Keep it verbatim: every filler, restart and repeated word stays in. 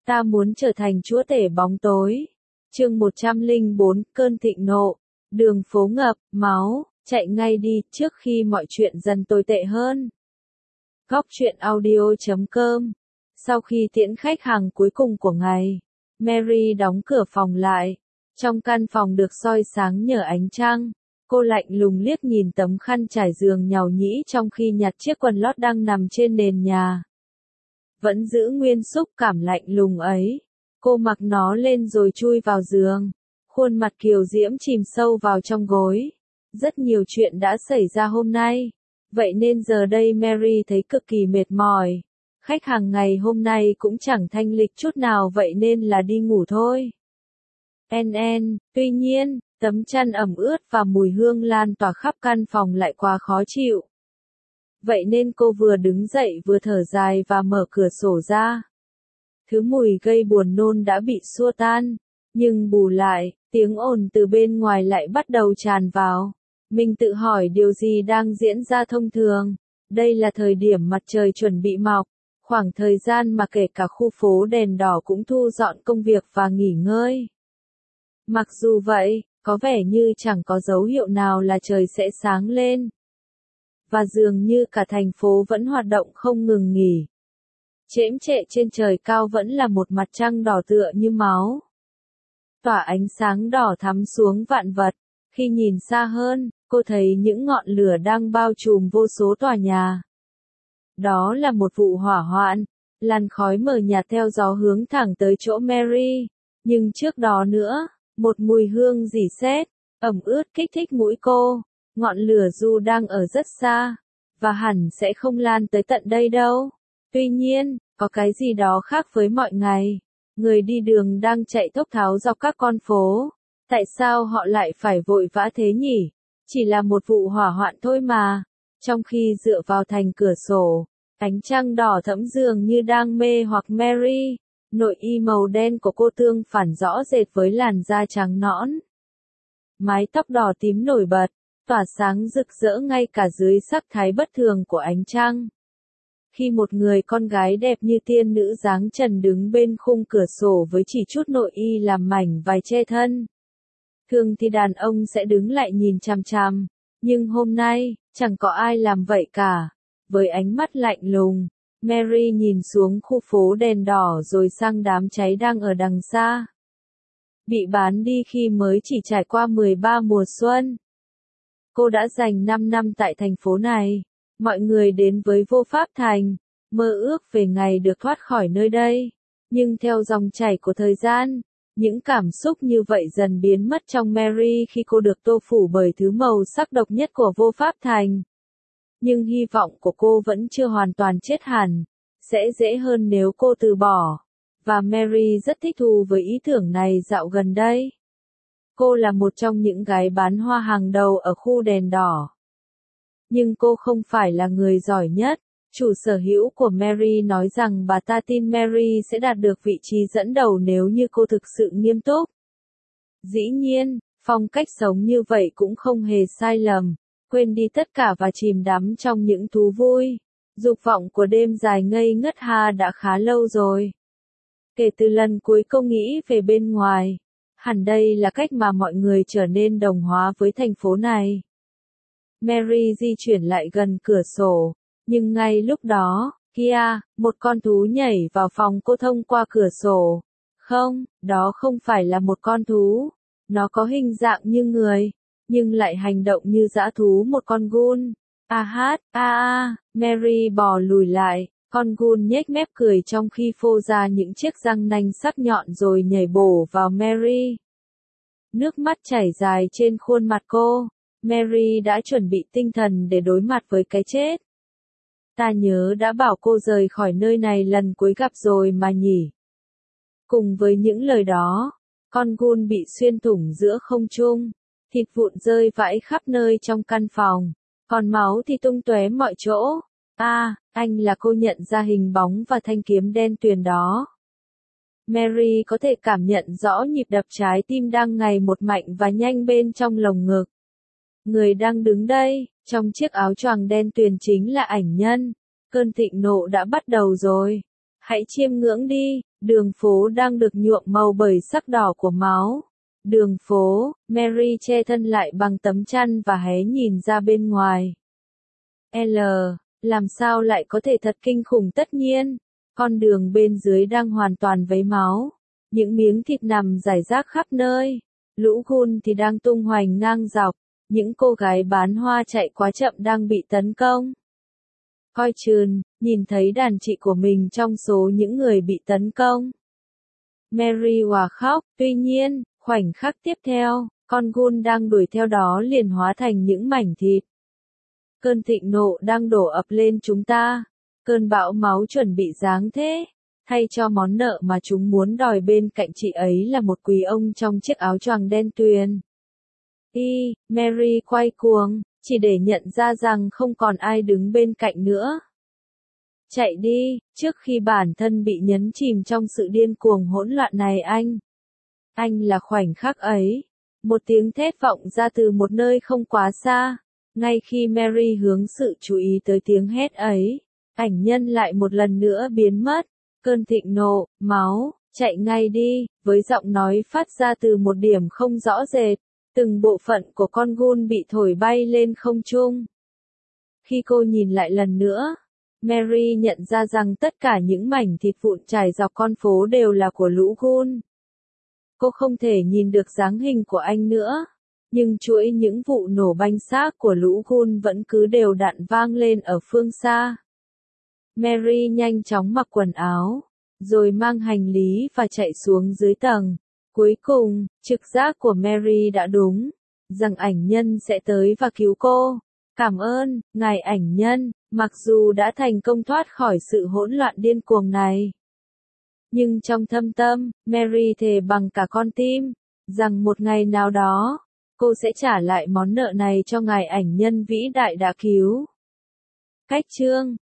Ta muốn trở thành chúa tể bóng tối. Chương một trăm lẻ bốn, cơn thịnh nộ. Đường phố ngập, máu, chạy ngay đi, trước khi mọi chuyện dần tồi tệ hơn. Góc truyện audio chấm com. Sau khi tiễn khách hàng cuối cùng của ngày, Mary đóng cửa phòng lại. Trong căn phòng được soi sáng nhờ ánh trăng, cô lạnh lùng liếc nhìn tấm khăn trải giường nhàu nhĩ trong khi nhặt chiếc quần lót đang nằm trên nền nhà. Vẫn giữ nguyên xúc cảm lạnh lùng ấy. Cô mặc nó lên rồi chui vào giường. Khuôn mặt kiều diễm chìm sâu vào trong gối. Rất nhiều chuyện đã xảy ra hôm nay. Vậy nên giờ đây Mary thấy cực kỳ mệt mỏi. Khách hàng ngày hôm nay cũng chẳng thanh lịch chút nào, vậy nên là đi ngủ thôi. En en, tuy nhiên, tấm chăn ẩm ướt và mùi hương lan tỏa khắp căn phòng lại quá khó chịu. Vậy nên cô vừa đứng dậy vừa thở dài và mở cửa sổ ra. Thứ mùi gây buồn nôn đã bị xua tan, nhưng bù lại, tiếng ồn từ bên ngoài lại bắt đầu tràn vào. Mình tự hỏi điều gì đang diễn ra thông thường. Đây là thời điểm mặt trời chuẩn bị mọc, khoảng thời gian mà kể cả khu phố đèn đỏ cũng thu dọn công việc và nghỉ ngơi. Mặc dù vậy, có vẻ như chẳng có dấu hiệu nào là trời sẽ sáng lên. Và dường như cả thành phố vẫn hoạt động không ngừng nghỉ. Chễm chệ trên trời cao vẫn là một mặt trăng đỏ tựa như máu. Tỏa ánh sáng đỏ thắm xuống vạn vật. Khi nhìn xa hơn, cô thấy những ngọn lửa đang bao trùm vô số tòa nhà. Đó là một vụ hỏa hoạn. Làn khói mờ nhạt theo gió hướng thẳng tới chỗ Mary. Nhưng trước đó nữa, một mùi hương rỉ sét, ẩm ướt kích thích mũi cô. Ngọn lửa dù đang ở rất xa, và hẳn sẽ không lan tới tận đây đâu. Tuy nhiên, có cái gì đó khác với mọi ngày. Người đi đường đang chạy thốc tháo dọc các con phố. Tại sao họ lại phải vội vã thế nhỉ? Chỉ là một vụ hỏa hoạn thôi mà. Trong khi dựa vào thành cửa sổ, ánh trăng đỏ thẫm dường như đang mê hoặc Mary. Nội y màu đen của cô tương phản rõ rệt với làn da trắng nõn. Mái tóc đỏ tím nổi bật, tỏa sáng rực rỡ ngay cả dưới sắc thái bất thường của ánh trăng. Khi một người con gái đẹp như tiên nữ dáng trần đứng bên khung cửa sổ với chỉ chút nội y làm mảnh vải che thân. Thường thì đàn ông sẽ đứng lại nhìn chằm chằm, nhưng hôm nay, chẳng có ai làm vậy cả. Với ánh mắt lạnh lùng, Mary nhìn xuống khu phố đèn đỏ rồi sang đám cháy đang ở đằng xa. Bị bán đi khi mới chỉ trải qua mười ba mùa xuân. Cô đã dành năm năm tại thành phố này. Mọi người đến với Vô Pháp Thành, mơ ước về ngày được thoát khỏi nơi đây. Nhưng theo dòng chảy của thời gian, những cảm xúc như vậy dần biến mất trong Mary khi cô được tô phủ bởi thứ màu sắc độc nhất của Vô Pháp Thành. Nhưng hy vọng của cô vẫn chưa hoàn toàn chết hẳn, sẽ dễ hơn nếu cô từ bỏ. Và Mary rất thích thú với ý tưởng này dạo gần đây. Cô là một trong những gái bán hoa hàng đầu ở khu đèn đỏ. Nhưng cô không phải là người giỏi nhất. Chủ sở hữu của Mary nói rằng bà ta tin Mary sẽ đạt được vị trí dẫn đầu nếu như cô thực sự nghiêm túc. Dĩ nhiên, phong cách sống như vậy cũng không hề sai lầm. Quên đi tất cả và chìm đắm trong những thú vui. Dục vọng của đêm dài ngây ngất ha đã khá lâu rồi. Kể từ lần cuối cô nghĩ về bên ngoài, hẳn đây là cách mà mọi người trở nên đồng hóa với thành phố này. Mary di chuyển lại gần cửa sổ, nhưng ngay lúc đó, kia, một con thú nhảy vào phòng cô thông qua cửa sổ. Không, đó không phải là một con thú. Nó có hình dạng như người, nhưng lại hành động như dã thú, một con goon. A hát, a a, Mary bò lùi lại, con goon nhếch mép cười trong khi phô ra những chiếc răng nanh sắc nhọn rồi nhảy bổ vào Mary. Nước mắt chảy dài trên khuôn mặt cô. Mary đã chuẩn bị tinh thần để đối mặt với cái chết. Ta nhớ đã bảo cô rời khỏi nơi này lần cuối gặp rồi mà nhỉ. Cùng với những lời đó, con goon bị xuyên thủng giữa không trung. Thịt vụn rơi vãi khắp nơi trong căn phòng. Còn máu thì tung tóe mọi chỗ. A, à, anh là cô nhận ra hình bóng và thanh kiếm đen tuyền đó. Mary có thể cảm nhận rõ nhịp đập trái tim đang ngày một mạnh và nhanh bên trong lồng ngực. Người đang đứng đây, trong chiếc áo choàng đen tuyền chính là ảnh nhân. Cơn thịnh nộ đã bắt đầu rồi. Hãy chiêm ngưỡng đi, đường phố đang được nhuộm màu bởi sắc đỏ của máu. Đường phố, Mary che thân lại bằng tấm chăn và hé nhìn ra bên ngoài. L, làm sao lại có thể thật kinh khủng tất nhiên. Con đường bên dưới đang hoàn toàn vấy máu. Những miếng thịt nằm rải rác khắp nơi. Lũ gun thì đang tung hoành ngang dọc. Những cô gái bán hoa chạy quá chậm đang bị tấn công. Coi chừng, nhìn thấy đàn chị của mình trong số những người bị tấn công. Mary òa khóc, tuy nhiên, khoảnh khắc tiếp theo, con gun đang đuổi theo đó liền hóa thành những mảnh thịt. Cơn thịnh nộ đang đổ ập lên chúng ta. Cơn bão máu chuẩn bị giáng thế. Thay cho món nợ mà chúng muốn đòi bên cạnh chị ấy là một quý ông trong chiếc áo choàng đen tuyền. Y, Mary quay cuồng, chỉ để nhận ra rằng không còn ai đứng bên cạnh nữa. Chạy đi, trước khi bản thân bị nhấn chìm trong sự điên cuồng hỗn loạn này anh. Anh là khoảnh khắc ấy. Một tiếng thét vọng ra từ một nơi không quá xa. Ngay khi Mary hướng sự chú ý tới tiếng hét ấy, ảnh nhân lại một lần nữa biến mất. Cơn thịnh nộ, máu, chạy ngay đi, với giọng nói phát ra từ một điểm không rõ rệt. Từng bộ phận của con gun bị thổi bay lên không trung. Khi cô nhìn lại lần nữa, Mary nhận ra rằng tất cả những mảnh thịt vụn trải dọc con phố đều là của lũ gun. Cô không thể nhìn được dáng hình của anh nữa, nhưng chuỗi những vụ nổ banh xác của lũ gun vẫn cứ đều đặn vang lên ở phương xa. Mary nhanh chóng mặc quần áo, rồi mang hành lý và chạy xuống dưới tầng. Cuối cùng, trực giác của Mary đã đúng, rằng ảnh nhân sẽ tới và cứu cô. Cảm ơn, ngài ảnh nhân, mặc dù đã thành công thoát khỏi sự hỗn loạn điên cuồng này. Nhưng trong thâm tâm, Mary thề bằng cả con tim, rằng một ngày nào đó, cô sẽ trả lại món nợ này cho ngài ảnh nhân vĩ đại đã cứu. Cách chương